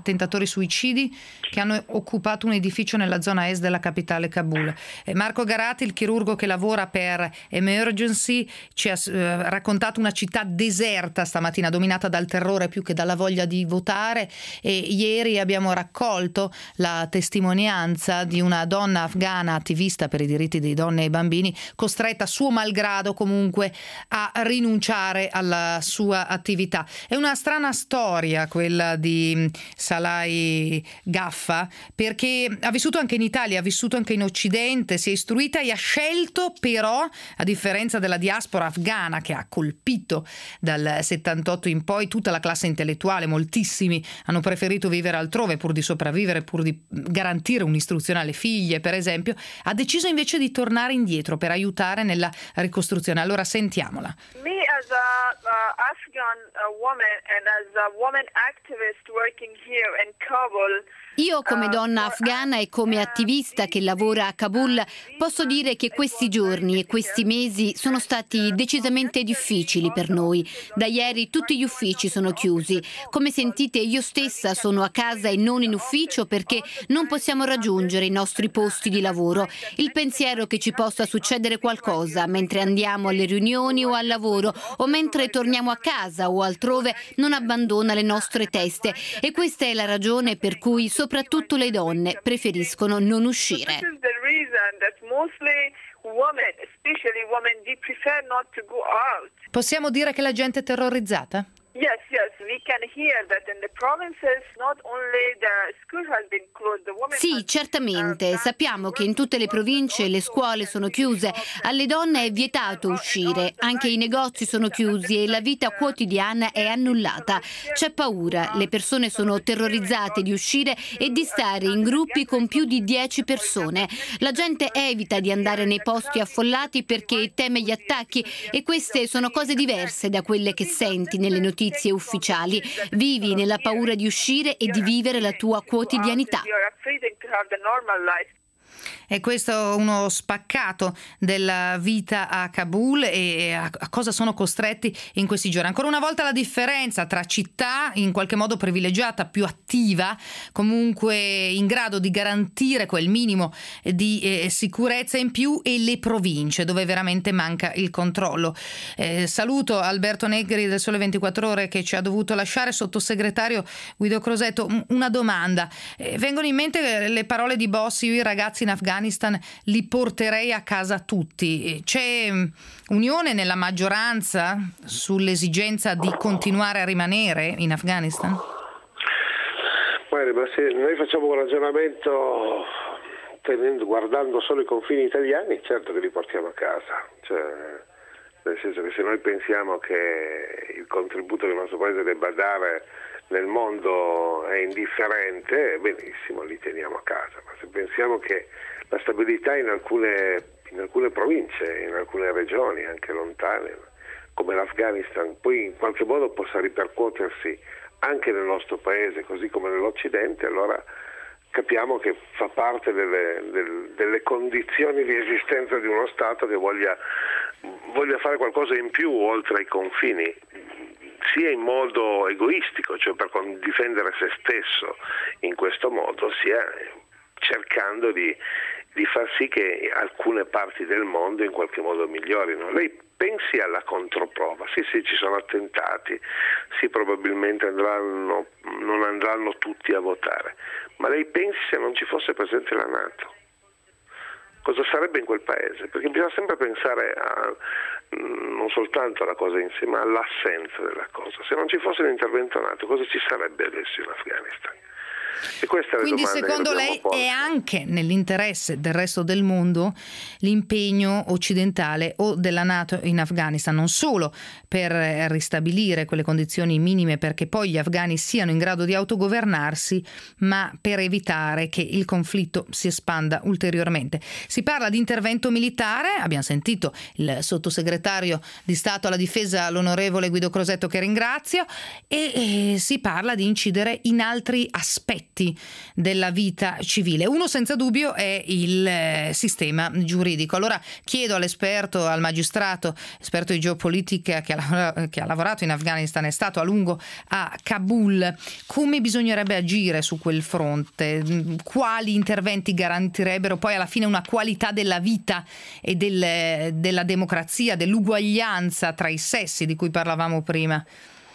attentatori suicidi che hanno occupato un edificio nella zona est della capitale Kabul. Eh, Marco Garati, il chirurgo che lavora per Emergency, ci ha eh, raccontato una città deserta stamattina, dominata dal terrore più che dalla voglia di votare, e ieri abbiamo raccolto la testimonianza di una donna afghana attivista per i diritti dei donne e i bambini, costretta suo malgrado comunque a rinunciare alla sua attività. È una strana storia quella di Salai Gaffa, perché ha vissuto anche in Italia, ha vissuto anche in Occidente, si è istruita e ha scelto però, a differenza della diaspora afghana che ha colpito dal settantotto in poi tutta la classe intellettuale, moltissimi hanno preferito vivere altrove pur di sopravvivere, pur di garantire un'istruzione alle figlie, per esempio, ha deciso invece di tornare indietro per aiutare nella ricostruzione. Allora sentiamola. Me as a uh, Afghan uh, woman and as a woman activist working here in Kabul. Io come donna afghana e come attivista che lavora a Kabul posso dire che questi giorni e questi mesi sono stati decisamente difficili per noi. Da ieri tutti gli uffici sono chiusi. Come sentite, io stessa sono a casa e non in ufficio perché non possiamo raggiungere i nostri posti di lavoro. Il pensiero che ci possa succedere qualcosa mentre andiamo alle riunioni o al lavoro o mentre torniamo a casa o altrove non abbandona le nostre teste, e questa è la ragione per cui soprattutto le donne preferiscono non uscire. Possiamo dire che la gente è terrorizzata? Yes, yes, we can hear that in the provinces not only the school has been closed, the women. Sì, certamente. Sappiamo che in tutte le province le scuole sono chiuse, alle donne è vietato uscire, anche i negozi sono chiusi e la vita quotidiana è annullata. C'è paura, le persone sono terrorizzate di uscire e di stare in gruppi con più di dieci persone. La gente evita di andare nei posti affollati perché teme gli attacchi, e queste sono cose diverse da quelle che senti nelle notizie ufficiali. Vivi nella paura di uscire e di vivere la tua quotidianità. E questo è uno spaccato della vita a Kabul e a cosa sono costretti in questi giorni. Ancora una volta la differenza tra città in qualche modo privilegiata, più attiva, comunque in grado di garantire quel minimo di eh, sicurezza in più, e le province dove veramente manca il controllo. Eh, saluto Alberto Negri del Sole ventiquattro Ore che ci ha dovuto lasciare. Sottosegretario Guido Crosetto, una domanda. Eh, vengono in mente le parole di Bossi: io i ragazzi in Afghanistan li porterei a casa tutti. C'è unione nella maggioranza sull'esigenza di continuare a rimanere in Afghanistan? Guarda, ma se noi facciamo un ragionamento tenendo, guardando solo i confini italiani, certo che li portiamo a casa. Cioè, nel senso che se noi pensiamo che il contributo che il nostro paese debba dare nel mondo è indifferente, benissimo, li teniamo a casa. Ma se pensiamo che la stabilità in alcune, in alcune province, in alcune regioni anche lontane, come l'Afghanistan, poi in qualche modo possa ripercuotersi anche nel nostro paese, così come nell'Occidente, allora capiamo che fa parte delle, delle, delle condizioni di esistenza di uno Stato che voglia, voglia fare qualcosa in più oltre ai confini, sia in modo egoistico, cioè per difendere se stesso in questo modo, sia cercando di, di far sì che alcune parti del mondo in qualche modo migliorino. Lei pensi alla controprova, sì sì ci sono attentati, sì probabilmente andranno, non andranno tutti a votare, ma lei pensi se non ci fosse presente la NATO? Cosa sarebbe in quel paese? Perché bisogna sempre pensare a, non soltanto alla cosa in sé, ma all'assenza della cosa. Se non ci fosse l'intervento NATO, cosa ci sarebbe adesso in Afghanistan? E questa è la Quindi secondo lei è anche nell'interesse del resto del mondo l'impegno occidentale o della NATO in Afghanistan, non solo per ristabilire quelle condizioni minime perché poi gli afghani siano in grado di autogovernarsi, ma per evitare che il conflitto si espanda ulteriormente. Si parla di intervento militare, abbiamo sentito il sottosegretario di Stato alla Difesa, l'onorevole Guido Crosetto, che ringrazio, e, e si parla di incidere in altri aspetti aspetti della vita civile. Uno senza dubbio è il eh, sistema giuridico. Allora chiedo all'esperto, al magistrato, esperto di geopolitica che ha, che ha lavorato in Afghanistan, è stato a lungo a Kabul, come bisognerebbe agire su quel fronte? Quali interventi garantirebbero poi alla fine una qualità della vita e del, della democrazia, dell'uguaglianza tra i sessi di cui parlavamo prima?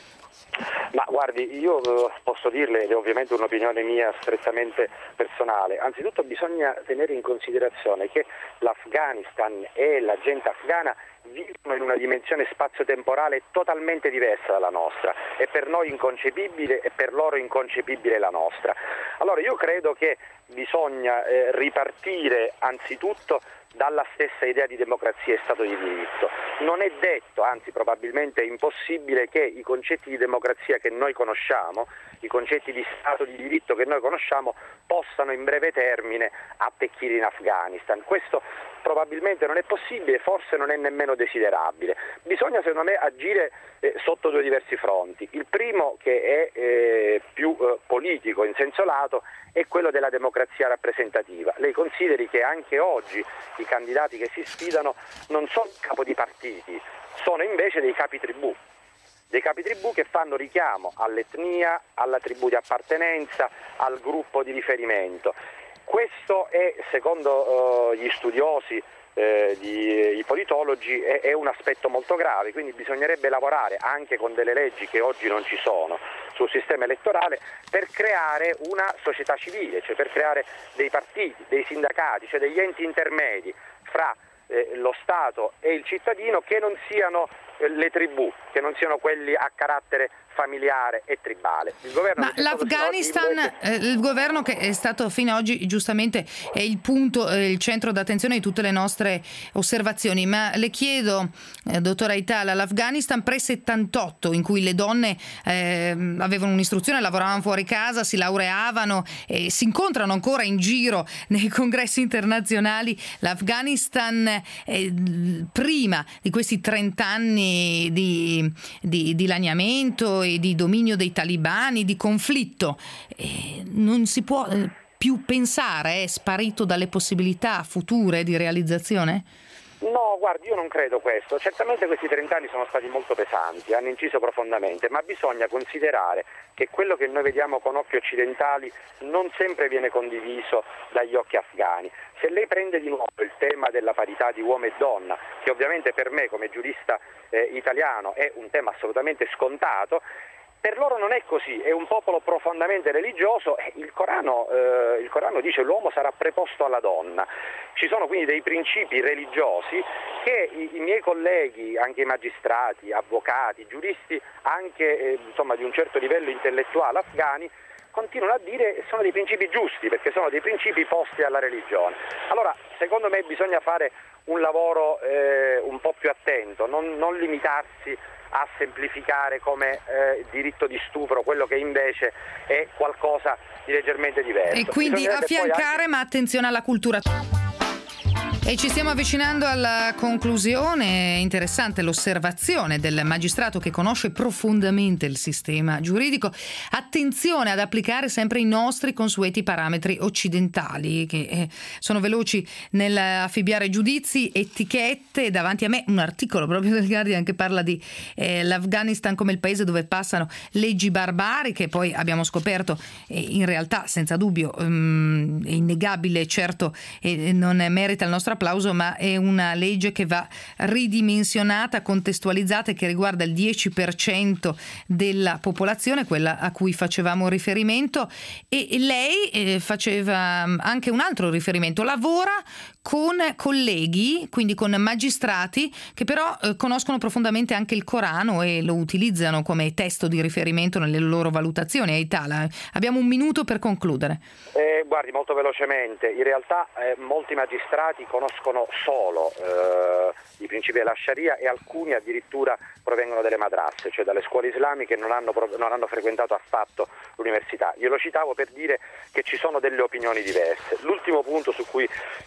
Ma guardi, io posso dirle, ed è ovviamente un'opinione mia strettamente personale, anzitutto bisogna tenere in considerazione che l'Afghanistan e la gente afghana vivono in una dimensione spazio-temporale totalmente diversa dalla nostra, è per noi inconcepibile e per loro inconcepibile la nostra. Allora io credo che bisogna eh, ripartire anzitutto dalla stessa idea di democrazia e Stato di diritto. Non è detto, anzi probabilmente è impossibile, che i concetti di democrazia che noi conosciamo, i concetti di Stato di diritto che noi conosciamo, possano in breve termine attecchire in Afghanistan. Questo probabilmente non è possibile, forse non è nemmeno desiderabile. Bisogna secondo me agire eh, sotto due diversi fronti. Il primo, che è eh, più eh, politico in senso lato, è quello della democrazia rappresentativa. Lei consideri che anche oggi i candidati che si sfidano non sono capo di partiti, sono invece dei capi tribù. Dei capi tribù che fanno richiamo all'etnia, alla tribù di appartenenza, al gruppo di riferimento. Questo è, secondo uh, gli studiosi, eh, di, i politologi, è, è un aspetto molto grave, quindi bisognerebbe lavorare anche con delle leggi che oggi non ci sono sul sistema elettorale per creare una società civile, cioè per creare dei partiti, dei sindacati, cioè degli enti intermedi fra eh, lo Stato e il cittadino, che non siano eh, le tribù, che non siano quelli a carattere familiare e tribale. Il governo Ma l'Afghanistan, invece... eh, il governo che è stato fino ad oggi giustamente è il punto, eh, il centro d'attenzione di tutte le nostre osservazioni, ma le chiedo, eh, dottora Aitala, l'Afghanistan pre-settantotto, in cui le donne eh, avevano un'istruzione, lavoravano fuori casa, si laureavano e si incontrano ancora in giro nei congressi internazionali, l'Afghanistan eh, prima di questi trent'anni di, di, di laniamento e di dominio dei talibani, di conflitto, eh, non si può eh, più pensare, è sparito dalle possibilità future di realizzazione? No, guardi, io non credo questo. Certamente questi trent'anni sono stati molto pesanti, hanno inciso profondamente, ma bisogna considerare che quello che noi vediamo con occhi occidentali non sempre viene condiviso dagli occhi afghani. Se lei prende di nuovo il tema della parità di uomo e donna, che ovviamente per me come giurista eh, italiano è un tema assolutamente scontato, per loro non è così, è un popolo profondamente religioso. Il Corano, eh, il Corano dice l'uomo sarà preposto alla donna. Ci sono quindi dei principi religiosi che i, i miei colleghi, anche i magistrati, avvocati, giuristi, anche eh, insomma di un certo livello intellettuale afghani, continuano a dire sono dei principi giusti, perché sono dei principi posti alla religione. Allora, secondo me bisogna fare un lavoro eh, un po' più attento, non, non limitarsi a semplificare come eh, diritto di stupro quello che invece è qualcosa di leggermente diverso. E quindi affiancare, anche... ma attenzione alla cultura. E ci stiamo avvicinando alla conclusione. Interessante l'osservazione del magistrato che conosce profondamente il sistema giuridico. Attenzione ad applicare sempre i nostri consueti parametri occidentali, che eh, sono veloci nell'affibbiare giudizi, etichette. Davanti a me un articolo proprio del Guardian che parla di eh, l'Afghanistan come il paese dove passano leggi barbariche. Poi abbiamo scoperto eh, in realtà, senza dubbio, um, è innegabile, certo, eh, non merita il nostro applauso, ma è una legge che va ridimensionata, contestualizzata e che riguarda il dieci per cento della popolazione, quella a cui facevamo riferimento. E lei eh, faceva anche un altro riferimento, lavora con colleghi, quindi con magistrati che però eh, conoscono profondamente anche il Corano e lo utilizzano come testo di riferimento nelle loro valutazioni. Aitala, abbiamo un minuto per concludere. Eh, guardi, molto velocemente, in realtà eh, molti magistrati conoscono solo eh, i principi della Sharia e alcuni addirittura provengono dalle madrasse, cioè dalle scuole islamiche, non hanno, non hanno frequentato affatto l'università. Io lo citavo per dire che ci sono delle opinioni diverse. L'ultimo punto su cui eh, forse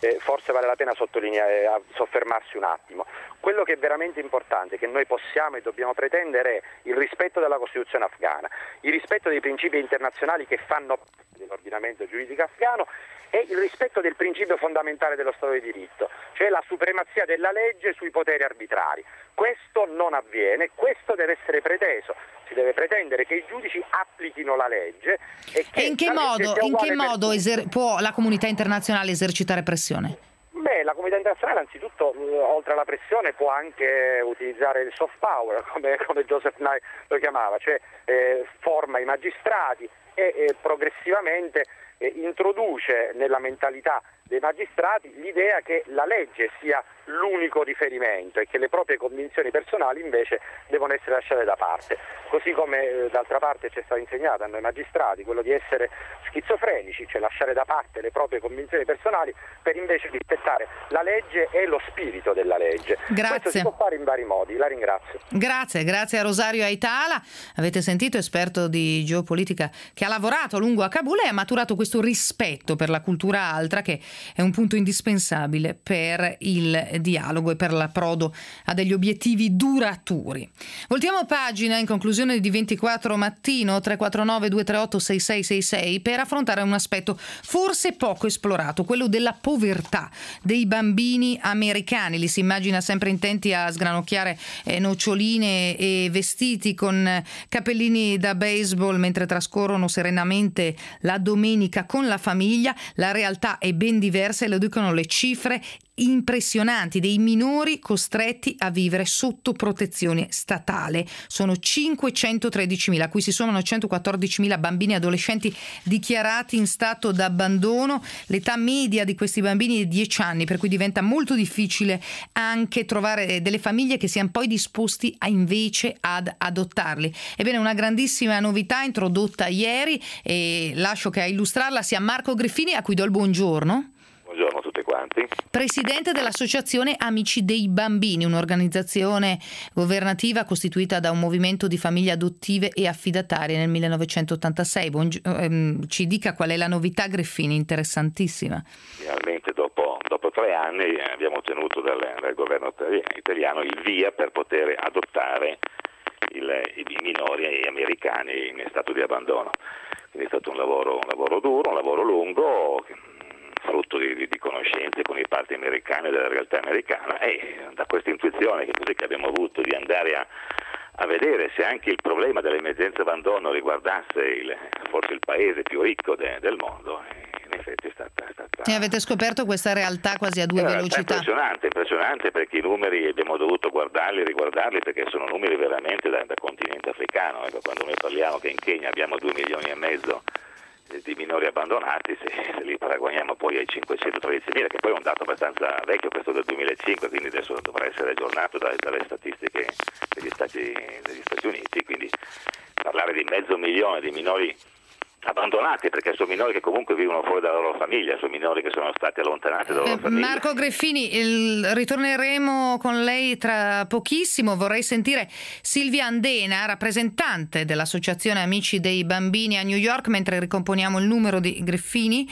forse vale la pena sottolineare, soffermarsi un attimo. Quello che è veramente importante, che noi possiamo e dobbiamo pretendere, è il rispetto della Costituzione afghana, il rispetto dei principi internazionali che fanno parte dell'ordinamento giuridico afghano e il rispetto del principio fondamentale dello Stato di diritto, cioè la supremazia della legge sui poteri arbitrari. Questo non avviene, questo deve essere preteso. Si deve pretendere che i giudici applichino la legge. E, che e in che modo, in che modo eser- può la comunità internazionale esercitare pressione? Beh, la comunità internazionale anzitutto, oltre alla pressione, può anche utilizzare il soft power, come, come Joseph Nye lo chiamava, cioè eh, forma i magistrati e eh, progressivamente eh, introduce nella mentalità dei magistrati l'idea che la legge sia l'unico riferimento e che le proprie convinzioni personali invece devono essere lasciate da parte, così come eh, d'altra parte ci è stato insegnato a noi magistrati quello di essere schizofrenici, cioè lasciare da parte le proprie convinzioni personali per invece rispettare la legge e lo spirito della legge. Grazie. Questo si può fare in vari modi, la ringrazio. Grazie, grazie a Rosario Aitala, avete sentito, esperto di geopolitica che ha lavorato a lungo a Kabul e ha maturato questo rispetto per la cultura altra che è un punto indispensabile per il dialogo e per l'approdo a degli obiettivi duraturi. Voltiamo pagina in conclusione di ventiquattro mattino tre quattro nove due tre otto sei sei sei sei per affrontare un aspetto forse poco esplorato, quello della povertà dei bambini americani. Li si immagina sempre intenti a sgranocchiare eh, noccioline e vestiti con cappellini da baseball mentre trascorrono serenamente la domenica con la famiglia. La realtà è ben diversa e lo dicono le cifre impressionanti dei minori costretti a vivere sotto protezione statale. Sono cinquecentotredicimila, a cui si sommano centoquattordicimila bambini e adolescenti dichiarati in stato d'abbandono. L'età media di questi bambini è dieci anni, per cui diventa molto difficile anche trovare delle famiglie che siano poi disposti a invece ad adottarli. Ebbene, una grandissima novità introdotta ieri, e lascio che a illustrarla sia Marco Griffini, a cui do il buongiorno. Buongiorno a tutti quanti. Presidente dell'Associazione Amici dei Bambini, un'organizzazione governativa costituita da un movimento di famiglie adottive e affidatarie nel millenovecentottantasei. Buongio- ehm, ci dica qual è la novità, Griffini, interessantissima. Finalmente dopo, dopo tre anni abbiamo ottenuto dal, dal governo italiano il via per poter adottare il, i minori americani in stato di abbandono. Quindi è stato un lavoro, un lavoro duro, un lavoro lungo, frutto di, di, di conoscenze con i parti americani della realtà americana, e da questa intuizione che così che abbiamo avuto di andare a, a vedere se anche il problema dell'emergenza abbandono riguardasse il, forse il paese più ricco de, del mondo, in effetti è stata, è stata... E avete scoperto questa realtà quasi a due velocità. È impressionante, impressionante, perché i numeri abbiamo dovuto guardarli, riguardarli, perché sono numeri veramente da, da continente africano. Ecco, quando noi parliamo che in Kenya abbiamo due milioni e mezzo di minori abbandonati, se, se li paragoniamo poi ai cinquecentotredicimila, che poi è un dato abbastanza vecchio, questo del duemilacinque, quindi adesso dovrà essere aggiornato dalle, dalle statistiche degli Stati, degli Stati Uniti, quindi parlare di mezzo milione di minori abbandonati, perché sono minori che comunque vivono fuori dalla loro famiglia, sono minori che sono stati allontanati dalla loro eh, famiglia. Marco Griffini, il, ritorneremo con lei tra pochissimo. Vorrei sentire Silvia Andena, rappresentante dell'Associazione Amici dei Bambini a New York, mentre ricomponiamo il numero di Griffini.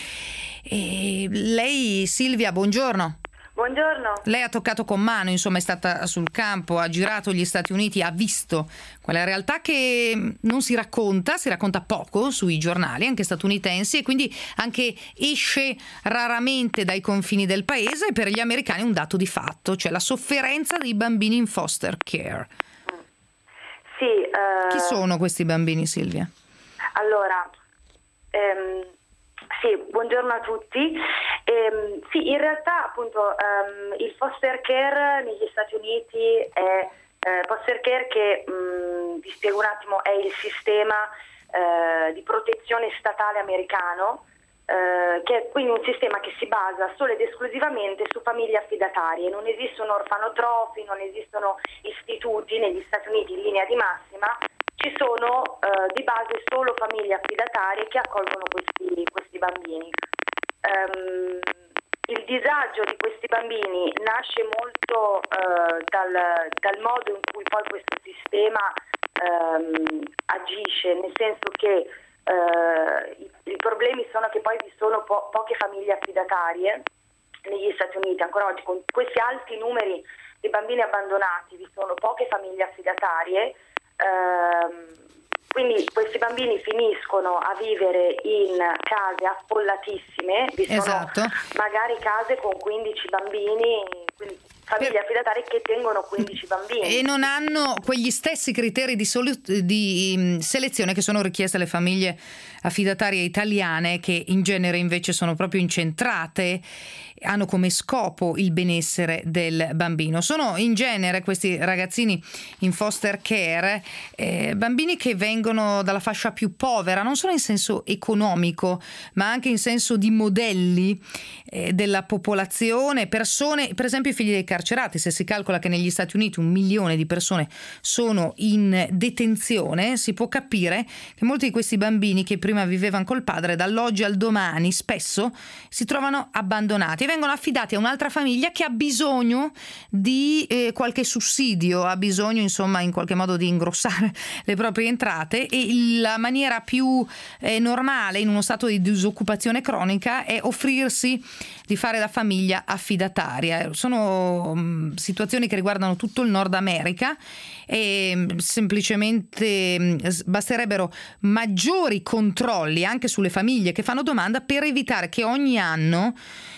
E lei, Silvia, buongiorno. Buongiorno. Lei ha toccato con mano, insomma è stata sul campo, ha girato gli Stati Uniti, ha visto quella realtà che non si racconta, si racconta poco sui giornali, anche statunitensi, e quindi anche esce raramente dai confini del paese. E per gli americani è un dato di fatto, cioè la sofferenza dei bambini in foster care. Sì. Uh... Chi sono questi bambini, Silvia? Allora, ehm... sì, buongiorno a tutti. Ehm, sì, in realtà appunto um, il foster care negli Stati Uniti è eh, foster care che, mh, vi spiego un attimo, è il sistema eh, di protezione statale americano, eh, che è quindi un sistema che si basa solo ed esclusivamente su famiglie affidatarie. Non esistono orfanotrofi, non esistono istituti negli Stati Uniti in linea di massima. Ci sono eh, di base solo famiglie affidatarie che accolgono questi, questi bambini. Um, il disagio di questi bambini nasce molto uh, dal, dal modo in cui poi questo sistema um, agisce, nel senso che uh, i, i problemi sono che poi vi sono po- poche famiglie affidatarie, negli Stati Uniti. Ancora oggi con questi alti numeri di bambini abbandonati vi sono poche famiglie affidatarie, ehm, quindi questi bambini finiscono a vivere in case affollatissime, vi sono esatto. magari case con quindici bambini, quindi famiglie affidatarie che tengono quindici bambini. E non hanno quegli stessi criteri di, solu- di selezione che sono richiesti alle famiglie affidatarie italiane, che in genere invece sono proprio incentrate, hanno come scopo il benessere del bambino. Sono in genere questi ragazzini in foster care eh, bambini che vengono dalla fascia più povera, non solo in senso economico ma anche in senso di modelli eh, della popolazione, persone, per esempio i figli dei carcerati. Se si calcola che negli Stati Uniti un milione di persone sono in detenzione, si può capire che molti di questi bambini che prima vivevano col padre dall'oggi al domani spesso si trovano abbandonati, vengono affidati a un'altra famiglia che ha bisogno di eh, qualche sussidio, ha bisogno insomma in qualche modo di ingrossare le proprie entrate, e la maniera più eh, normale in uno stato di disoccupazione cronica è offrirsi di fare da famiglia affidataria. Sono um, situazioni che riguardano tutto il Nord America e um, semplicemente um, basterebbero maggiori controlli anche sulle famiglie che fanno domanda per evitare che ogni anno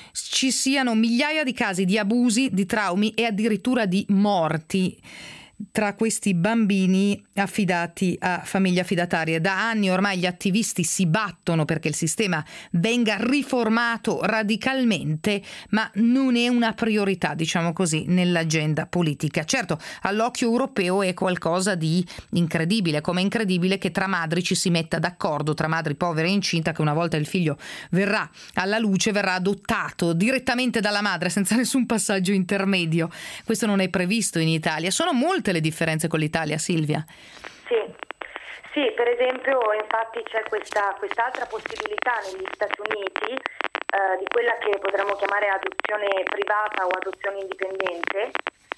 ci siano migliaia di casi di abusi, di traumi e addirittura di morti tra questi bambini affidati a famiglie affidatarie. Da anni ormai gli attivisti si battono perché il sistema venga riformato radicalmente, ma non è una priorità, diciamo così, nell'agenda politica. Certo, all'occhio europeo è qualcosa di incredibile, come è incredibile che tra madri ci si metta d'accordo, tra madri povere e incinta, che una volta il figlio verrà alla luce verrà adottato direttamente dalla madre senza nessun passaggio intermedio. Questo non è previsto in Italia. Sono molte le differenze con l'Italia, Silvia. Sì, sì, per esempio infatti c'è questa quest'altra possibilità negli Stati Uniti eh, di quella che potremmo chiamare adozione privata o adozione indipendente,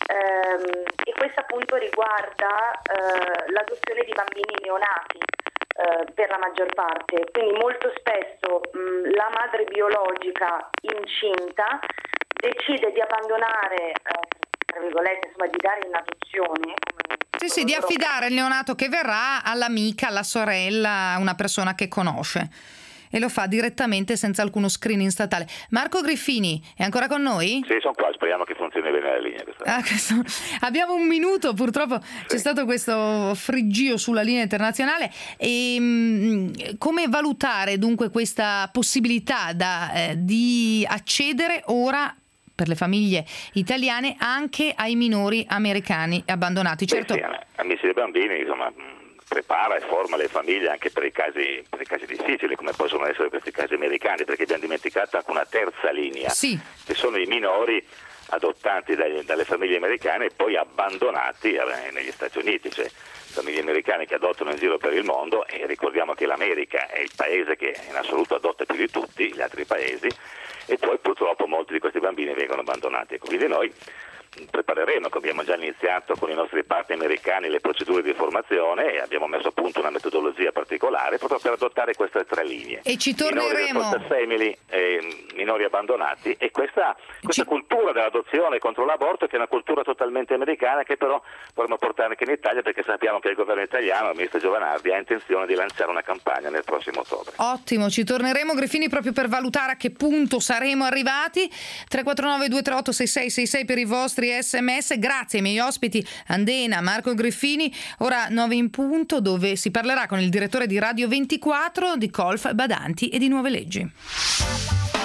ehm, e questa appunto riguarda eh, l'adozione di bambini neonati eh, per la maggior parte, quindi molto spesso mh, la madre biologica incinta decide di abbandonare eh, tra virgolette, insomma, di dare in adozione. Sì, sì, di affidare il neonato che verrà all'amica, alla sorella, a una persona che conosce. E lo fa direttamente senza alcuno screening statale. Marco Griffini è ancora con noi? Sì, sono qua, speriamo che funzioni bene la linea. Ah, questo... Abbiamo un minuto, purtroppo sì. C'è stato questo friggio sulla linea internazionale. E, mh, come valutare dunque questa possibilità da, eh, di accedere ora per le famiglie italiane anche ai minori americani abbandonati? Certo. Beh, sì, amici dei bambini, insomma, prepara e forma le famiglie anche per i casi per i casi difficili come possono essere questi casi americani, perché abbiamo dimenticato anche una terza linea, sì. che sono i minori adottati dai, dalle famiglie americane e poi abbandonati eh, negli Stati Uniti, cioè famiglie americane che adottano in giro per il mondo, e ricordiamo che l'America è il paese che in assoluto adotta più di tutti gli altri paesi, e poi purtroppo molti di questi bambini vengono abbandonati. Quindi noi prepareremo, che abbiamo già iniziato con i nostri partner americani, le procedure di formazione, e abbiamo messo a punto una metodologia particolare proprio per adottare queste tre linee. E ci torneremo. Minori foster family, eh, minori abbandonati, e questa, questa ci... cultura dell'adozione contro l'aborto, che è una cultura totalmente americana, che però vorremmo portare anche in Italia, perché sappiamo che il governo italiano, il ministro Giovanardi, ha intenzione di lanciare una campagna nel prossimo ottobre. Ottimo, ci torneremo, Griffini, proprio per valutare a che punto saremo arrivati. tre quattro nove due tre otto sei sei sei sei per i vostri sms. Grazie ai miei ospiti Andena, Marco Griffini. Ora nove in punto, dove si parlerà con il direttore di Radio ventiquattro di colf, badanti e di nuove leggi.